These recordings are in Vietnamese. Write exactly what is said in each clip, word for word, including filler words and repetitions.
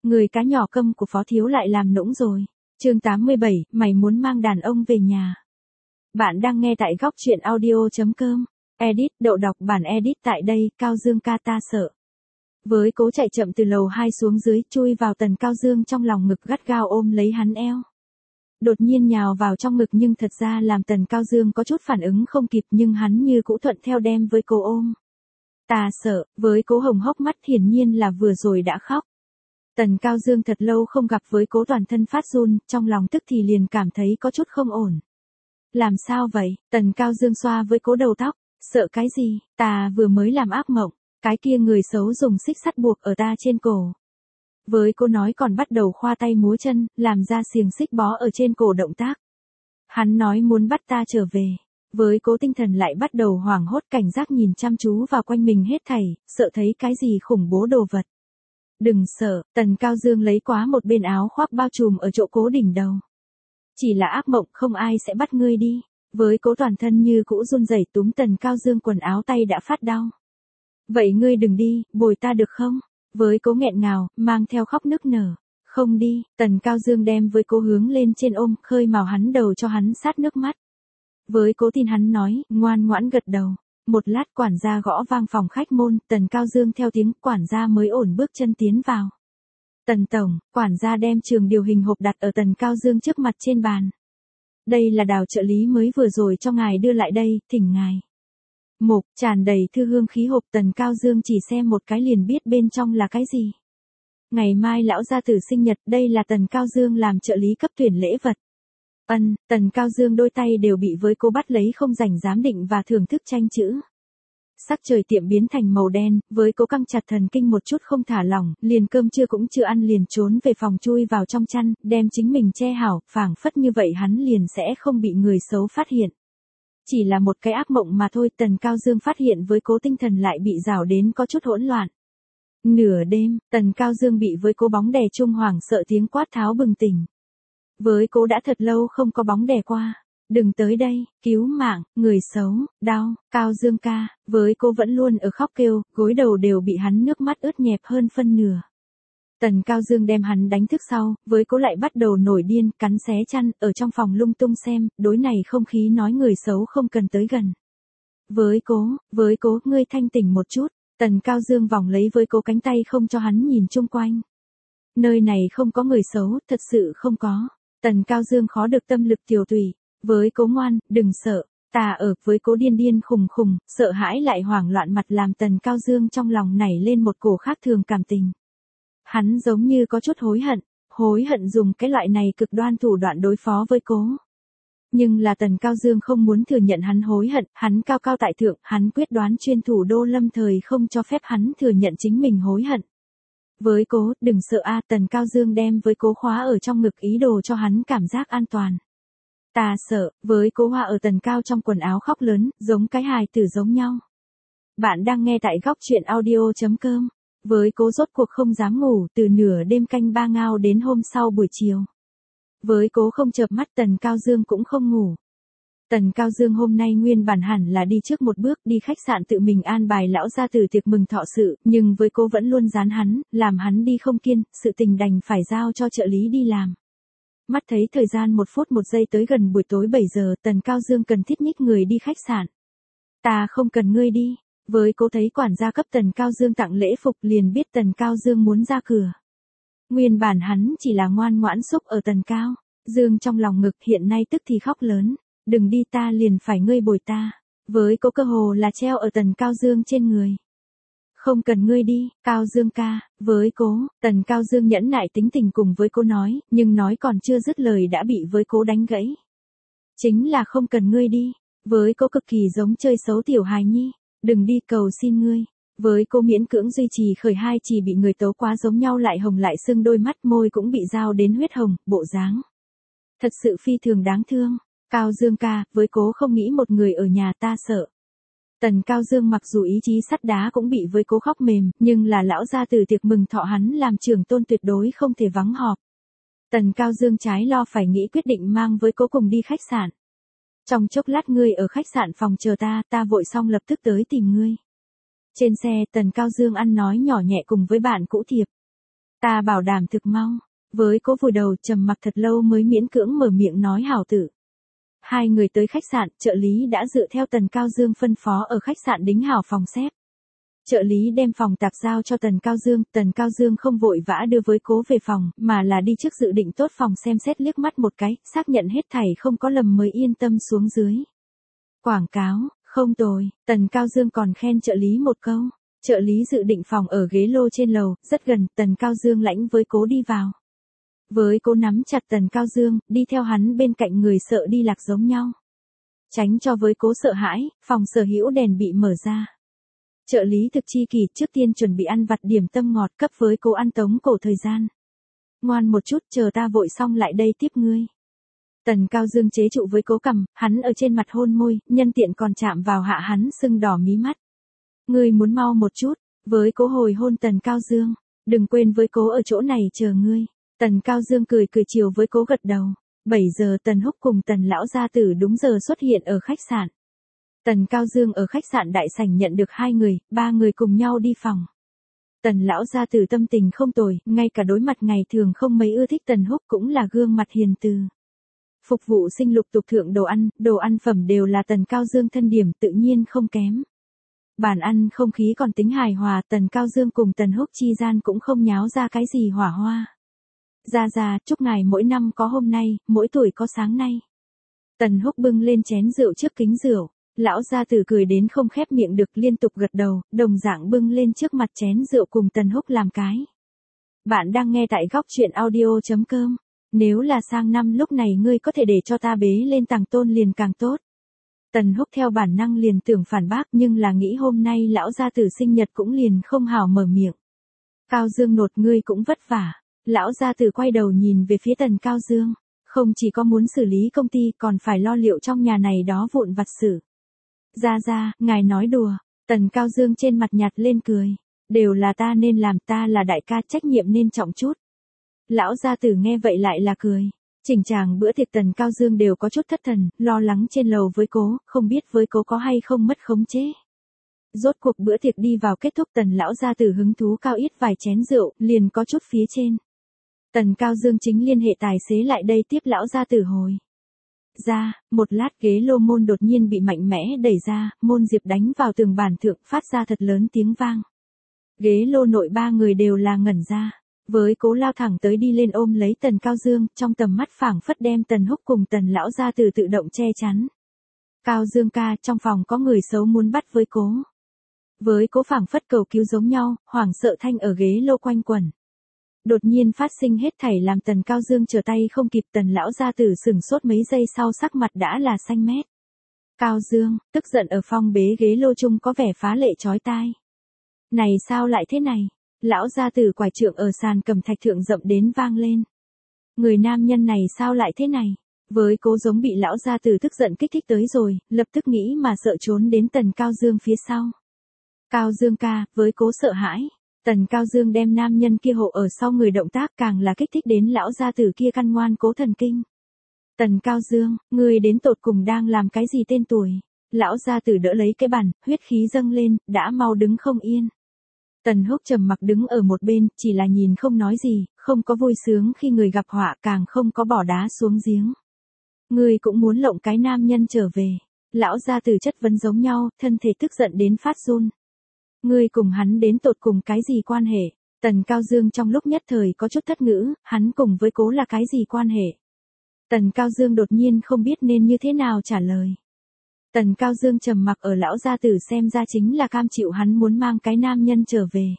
Người cá nhỏ câm của Phó Thiếu lại làm nũng rồi. Chương tám mươi bảy, mày muốn mang đàn ông về nhà. Bạn đang nghe tại góc truyện audio chấm com. Edit, đậu đọc bản edit tại đây, Cao Dương ca ta sợ. Với Cố chạy chậm từ lầu hai xuống dưới, chui vào Tần Cao Dương trong lòng ngực gắt gao ôm lấy hắn eo. Đột nhiên nhào vào trong ngực nhưng thật ra làm Tần Cao Dương có chút phản ứng không kịp nhưng hắn như cũ thuận theo đem với cô ôm. Ta sợ, với Cố hồng hốc mắt hiển nhiên là vừa rồi đã khóc. Tần Cao Dương thật lâu không gặp với Cố toàn thân phát run, trong lòng tức thì liền cảm thấy có chút không ổn. Làm sao vậy? Tần Cao Dương xoa với Cố đầu tóc, sợ cái gì? Ta vừa mới làm ác mộng, cái kia người xấu dùng xích sắt buộc ở ta trên cổ. Với Cố nói còn bắt đầu khoa tay múa chân, làm ra xiềng xích bó ở trên cổ động tác. Hắn nói muốn bắt ta trở về. Với Cố tinh thần lại bắt đầu hoảng hốt cảnh giác nhìn chăm chú vào quanh mình hết thảy, sợ thấy cái gì khủng bố đồ vật. Đừng sợ, Tần Cao Dương lấy quá một bên áo khoác bao trùm ở chỗ Cố đỉnh đầu. Chỉ là ác mộng, không ai sẽ bắt ngươi đi. Với Cố toàn thân như cũ run rẩy túm Tần Cao Dương quần áo tay đã phát đau. Vậy ngươi đừng đi, bồi ta được không? Với Cố nghẹn ngào, mang theo khóc nức nở. Không đi, Tần Cao Dương đem với Cố hướng lên trên ôm, khơi mào hắn đầu cho hắn sát nước mắt. Với Cố tin hắn nói, ngoan ngoãn gật đầu. Một lát quản gia gõ vang phòng khách môn, Tần Cao Dương theo tiếng quản gia mới ổn bước chân tiến vào. Tần tổng, quản gia đem trường điều hình hộp đặt ở Tần Cao Dương trước mặt trên bàn. Đây là Đào trợ lý mới vừa rồi cho ngài đưa lại đây, thỉnh ngài. Mục, tràn đầy thư hương khí hộp, Tần Cao Dương chỉ xem một cái liền biết bên trong là cái gì. Ngày mai lão gia tử sinh nhật, đây là Tần Cao Dương làm trợ lý cấp tuyển lễ vật. Ân, Tần Cao Dương đôi tay đều bị với Cố bắt lấy không rảnh giám định và thưởng thức tranh chữ. Sắc trời tiệm biến thành màu đen, với Cố căng chặt thần kinh một chút không thả lỏng, liền cơm trưa cũng chưa ăn liền trốn về phòng chui vào trong chăn, đem chính mình che hảo, phảng phất như vậy hắn liền sẽ không bị người xấu phát hiện. Chỉ là một cái ác mộng mà thôi, Tần Cao Dương phát hiện với Cố tinh thần lại bị rào đến có chút hỗn loạn. Nửa đêm, Tần Cao Dương bị với Cố bóng đè trung hoảng sợ tiếng quát tháo bừng tỉnh. Với Cố đã thật lâu không có bóng đè qua. Đừng tới đây, cứu mạng, người xấu, đau, Cao Dương ca, với Cố vẫn luôn ở khóc kêu, gối đầu đều bị hắn nước mắt ướt nhẹp hơn phân nửa. Tần Cao Dương đem hắn đánh thức sau, với Cố lại bắt đầu nổi điên, cắn xé chăn, ở trong phòng lung tung xem, đối này không khí nói người xấu không cần tới gần. Với Cố, với Cố, ngươi thanh tỉnh một chút, Tần Cao Dương vòng lấy với Cố cánh tay không cho hắn nhìn chung quanh. Nơi này không có người xấu, thật sự không có. Tần Cao Dương khó được tâm lực tiểu tùy. Với Cố ngoan, đừng sợ, ta ở, với Cố điên điên khùng khùng, sợ hãi lại hoảng loạn mặt làm Tần Cao Dương trong lòng nảy lên một cổ khác thường cảm tình. Hắn giống như có chút hối hận, hối hận dùng cái loại này cực đoan thủ đoạn đối phó với Cố. Nhưng là Tần Cao Dương không muốn thừa nhận hắn hối hận, hắn cao cao tại thượng, hắn quyết đoán chuyên thủ đô lâm thời không cho phép hắn thừa nhận chính mình hối hận. Với Cố, đừng sợ a, Tần Cao Dương đem với Cố khóa ở trong ngực ý đồ cho hắn cảm giác an toàn. Ta sợ, với Cố hoa ở Tần Cao trong quần áo khóc lớn, giống cái hài tử giống nhau. Bạn đang nghe tại góc truyện audio chấm com. Với Cố rốt cuộc không dám ngủ, từ nửa đêm canh ba ngao đến hôm sau buổi chiều. Với Cố không chợp mắt, Tần Cao Dương cũng không ngủ. Tần Cao Dương hôm nay nguyên bản hẳn là đi trước một bước, đi khách sạn tự mình an bài lão gia tử tiệc mừng thọ sự, nhưng với Cố vẫn luôn dán hắn, làm hắn đi không kiên, sự tình đành phải giao cho trợ lý đi làm. Mắt thấy thời gian một phút một giây tới gần buổi tối bảy giờ, Tần Cao Dương cần thiết nhích người đi khách sạn. Ta không cần ngươi đi. Với Cố thấy quản gia cấp Tần Cao Dương tặng lễ phục liền biết Tần Cao Dương muốn ra cửa. Nguyên bản hắn chỉ là ngoan ngoãn xúc ở Tần Cao Dương trong lòng ngực, hiện nay tức thì khóc lớn. Đừng đi, ta liền phải ngươi bồi ta. Với Cố cơ hồ là treo ở Tần Cao Dương trên người. Không cần ngươi đi, Cao Dương ca, với Cố, Tần Cao Dương nhẫn nại tính tình cùng với Cố nói, nhưng nói còn chưa dứt lời đã bị với Cố đánh gãy. Chính là không cần ngươi đi, với Cố cực kỳ giống chơi xấu tiểu hài nhi, đừng đi, cầu xin ngươi. Với Cố miễn cưỡng duy trì khởi hai chỉ bị người tấu quá giống nhau lại hồng lại sưng đôi mắt, môi cũng bị dao đến huyết hồng, bộ dáng thật sự phi thường đáng thương. Cao Dương ca, với Cố không nghĩ một người ở nhà, ta sợ. Tần Cao Dương mặc dù ý chí sắt đá cũng bị với Cố khóc mềm, nhưng là lão gia tử tiệc mừng thọ hắn làm trưởng tôn tuyệt đối không thể vắng họp. Tần Cao Dương trái lo phải nghĩ quyết định mang với Cố cùng đi khách sạn. Trong chốc lát ngươi ở khách sạn phòng chờ ta, ta vội xong lập tức tới tìm ngươi. Trên xe, Tần Cao Dương ăn nói nhỏ nhẹ cùng với bạn cũ Thiệp. Ta bảo đảm thực mau. Với cố vùi đầu trầm mặc thật lâu mới miễn cưỡng mở miệng nói hảo tử. Hai người tới khách sạn, trợ lý đã dựa theo Tần Cao Dương phân phó ở khách sạn đính hảo phòng xếp. Trợ lý đem phòng tạp giao cho Tần Cao Dương, Tần Cao Dương không vội vã đưa với cố về phòng, mà là đi trước dự định tốt phòng xem xét liếc mắt một cái, xác nhận hết thảy không có lầm mới yên tâm xuống dưới. Quảng cáo, không tồi, Tần Cao Dương còn khen trợ lý một câu. Trợ lý dự định phòng ở ghế lô trên lầu, rất gần, Tần Cao Dương lãnh với cố đi vào. Với cố nắm chặt Tần Cao Dương, đi theo hắn bên cạnh người sợ đi lạc giống nhau. Tránh cho với cố sợ hãi, phòng sở hữu đèn bị mở ra. Trợ lý thực chi kỳ trước tiên chuẩn bị ăn vặt điểm tâm ngọt cấp với cố ăn tống cổ thời gian. Ngoan một chút, chờ ta vội xong lại đây tiếp ngươi. Tần Cao Dương chế trụ với cố cầm, hắn ở trên mặt hôn môi, nhân tiện còn chạm vào hạ hắn sưng đỏ mí mắt. Ngươi muốn mau một chút, với cố hồi hôn Tần Cao Dương, đừng quên với cố ở chỗ này chờ ngươi. Tần Cao Dương cười cười chiều với cố gật đầu. bảy giờ Tần Húc cùng Tần lão gia tử đúng giờ xuất hiện ở khách sạn. Tần Cao Dương ở khách sạn đại sảnh nhận được hai người, ba người cùng nhau đi phòng. Tần lão gia tử tâm tình không tồi, ngay cả đối mặt ngày thường không mấy ưa thích Tần Húc cũng là gương mặt hiền từ. Phục vụ sinh lục tục thượng đồ ăn, đồ ăn phẩm đều là Tần Cao Dương thân điểm tự nhiên không kém. Bàn ăn không khí còn tính hài hòa, Tần Cao Dương cùng Tần Húc chi gian cũng không nháo ra cái gì hỏa hoa. Ra ra, chúc ngài mỗi năm có hôm nay, mỗi tuổi có sáng nay. Tần Húc bưng lên chén rượu trước kính rượu, lão gia tử cười đến không khép miệng được liên tục gật đầu, đồng dạng bưng lên trước mặt chén rượu cùng Tần Húc làm cái. Bạn đang nghe tại góc truyện audio chấm com. Nếu là sang năm lúc này ngươi có thể để cho ta bế lên tàng tôn liền càng tốt. Tần Húc theo bản năng liền tưởng phản bác nhưng là nghĩ hôm nay lão gia tử sinh nhật cũng liền không hảo mở miệng. Cao Dương nột ngươi cũng vất vả. Lão gia tử quay đầu nhìn về phía Tần Cao Dương, không chỉ có muốn xử lý công ty còn phải lo liệu trong nhà này đó vụn vặt sự. Ra ra, ngài nói đùa, Tần Cao Dương trên mặt nhạt lên cười, đều là ta nên làm, ta là đại ca trách nhiệm nên trọng chút. Lão gia tử nghe vậy lại là cười, chỉnh chàng bữa tiệc Tần Cao Dương đều có chút thất thần, lo lắng trên lầu với cố, không biết với cố có hay không mất khống chế. Rốt cuộc bữa tiệc đi vào kết thúc Tần lão gia tử hứng thú cao ít vài chén rượu, liền có chút phía trên. Tần Cao Dương chính liên hệ tài xế lại đây tiếp lão gia tử hồi. Ra, một lát ghế lô môn đột nhiên bị mạnh mẽ đẩy ra, môn diệp đánh vào tường bản thượng phát ra thật lớn tiếng vang. Ghế lô nội ba người đều là ngẩn ra, với cố lao thẳng tới đi lên ôm lấy Tần Cao Dương, trong tầm mắt phảng phất đem Tần Húc cùng Tần lão gia tử tự động che chắn. Cao Dương ca, trong phòng có người xấu muốn bắt với cố. Với cố phảng phất cầu cứu giống nhau, hoảng sợ thanh ở ghế lô quanh quẩn. Đột nhiên phát sinh hết thảy làm Tần Cao Dương trở tay không kịp, Tần lão gia tử sừng sốt mấy giây sau sắc mặt đã là xanh mét. Cao Dương, tức giận ở phong bế ghế lô chung có vẻ phá lệ chói tai. Này sao lại thế này? Lão gia tử quải trượng ở sàn cầm thạch thượng rậm đến vang lên. Người nam nhân này sao lại thế này? Với cố giống bị lão gia tử tức giận kích thích tới rồi, lập tức nghĩ mà sợ trốn đến Tần Cao Dương phía sau. Cao Dương ca, với cố sợ hãi. Tần Cao Dương đem nam nhân kia hộ ở sau người động tác càng là kích thích đến lão gia tử kia căn ngoan cố thần kinh. Tần Cao Dương, ngươi đến tột cùng đang làm cái gì tên tuổi? Lão gia tử đỡ lấy cái bàn, huyết khí dâng lên, đã mau đứng không yên. Tần Húc trầm mặc đứng ở một bên, chỉ là nhìn không nói gì, không có vui sướng khi người gặp họa, càng không có bỏ đá xuống giếng. Ngươi cũng muốn lộng cái nam nhân trở về. Lão gia tử chất vấn giống nhau, thân thể tức giận đến phát run. Ngươi cùng hắn đến tột cùng cái gì quan hệ? Tần Cao Dương trong lúc nhất thời có chút thất ngữ, hắn cùng với cố là cái gì quan hệ? Tần Cao Dương đột nhiên không biết nên như thế nào trả lời. Tần Cao Dương trầm mặc ở lão gia tử xem ra chính là cam chịu hắn muốn mang cái nam nhân trở về.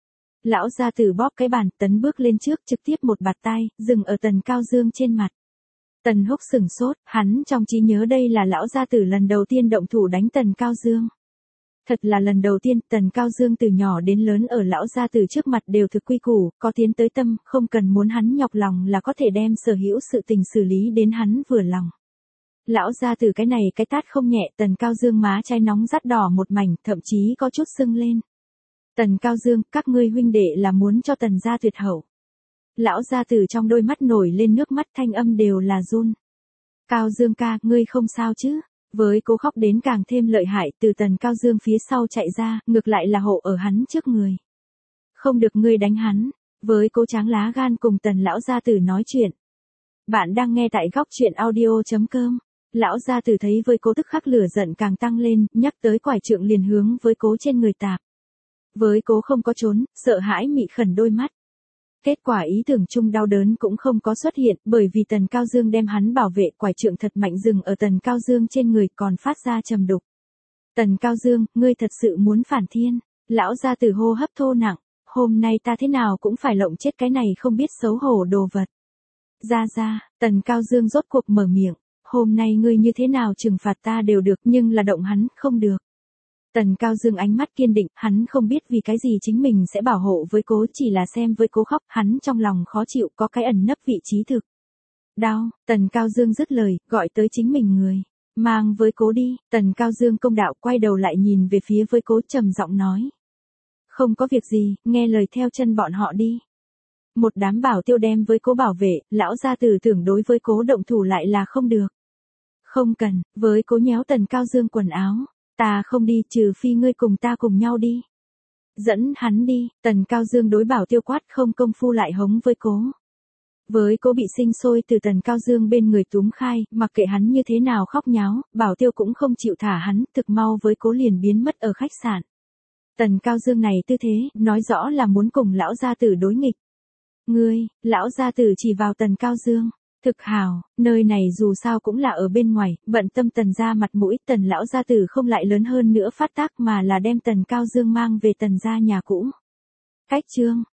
Lão gia tử bóp cái bàn, tấn bước lên trước trực tiếp một bạt tay, dừng ở Tần Cao Dương trên mặt. Tần Húc sửng sốt, hắn trong trí nhớ đây là lão gia tử lần đầu tiên động thủ đánh Tần Cao Dương. Thật là lần đầu tiên, Tần Cao Dương từ nhỏ đến lớn ở lão gia tử trước mặt đều thực quy củ, có tiến tới tâm, không cần muốn hắn nhọc lòng là có thể đem sở hữu sự tình xử lý đến hắn vừa lòng. Lão gia tử cái này cái tát không nhẹ, Tần Cao Dương má trái nóng rát đỏ một mảnh, thậm chí có chút sưng lên. Tần Cao Dương, các ngươi huynh đệ là muốn cho Tần gia tuyệt hậu. Lão gia tử trong đôi mắt nổi lên nước mắt, thanh âm đều là run. Cao Dương ca, ngươi không sao chứ? Với cố khóc đến càng thêm lợi hại, từ Tần Cao Dương phía sau chạy ra, ngược lại là hộ ở hắn trước người. Không được ngươi đánh hắn. với cố tráng lá gan cùng tần lão gia tử nói chuyện. Bạn đang nghe tại góc chuyện audio.com. Lão gia tử thấy với cố tức khắc lửa giận càng tăng lên, nhắc tới quải trượng liền hướng với cố trên người tạp. Với cố không có trốn, sợ hãi mị khẩn đôi mắt. Kết quả ý tưởng chung đau đớn cũng không có xuất hiện, bởi vì Tần Cao Dương đem hắn bảo vệ, quải trượng thật mạnh dừng ở Tần Cao Dương trên người còn phát ra trầm đục. Tần Cao Dương, ngươi thật sự muốn phản thiên. Lão gia tử hô hấp thô nặng, hôm nay ta thế nào cũng phải lộng chết cái này không biết xấu hổ đồ vật. Ra ra, Tần Cao Dương rốt cuộc mở miệng, hôm nay ngươi như thế nào trừng phạt ta đều được nhưng là động hắn không được. Tần Cao Dương ánh mắt kiên định, hắn không biết vì cái gì chính mình sẽ bảo hộ với cố, chỉ là xem với cố khóc, hắn trong lòng khó chịu, có cái ẩn nấp vị trí thực. Đau, Tần Cao Dương dứt lời, gọi tới chính mình người, mang với cố đi. Tần Cao Dương công đạo quay đầu lại nhìn về phía với cố trầm giọng nói. Không có việc gì, nghe lời theo chân bọn họ đi. Một đám bảo tiêu đem với cố bảo vệ, lão gia tử tưởng đối với cố động thủ lại là không được. Không cần, với cố nhéo Tần Cao Dương quần áo. Ta không đi, trừ phi ngươi cùng ta cùng nhau đi. Dẫn hắn đi, Tần Cao Dương đối bảo tiêu quát, không công phu lại hống với cố. Với cố bị sinh sôi từ Tần Cao Dương bên người túm khai, mặc kệ hắn như thế nào khóc nháo, bảo tiêu cũng không chịu thả hắn, thực mau với cố liền biến mất ở khách sạn. Tần Cao Dương này tư thế, nói rõ là muốn cùng lão gia tử đối nghịch. Ngươi, lão gia tử chỉ vào Tần Cao Dương. Thực hào, nơi này dù sao cũng là ở bên ngoài, bận tâm Tần gia mặt mũi, Tần lão gia tử không lại lớn hơn nữa phát tác mà là đem Tần Cao Dương mang về Tần gia nhà cũ. Cách chương,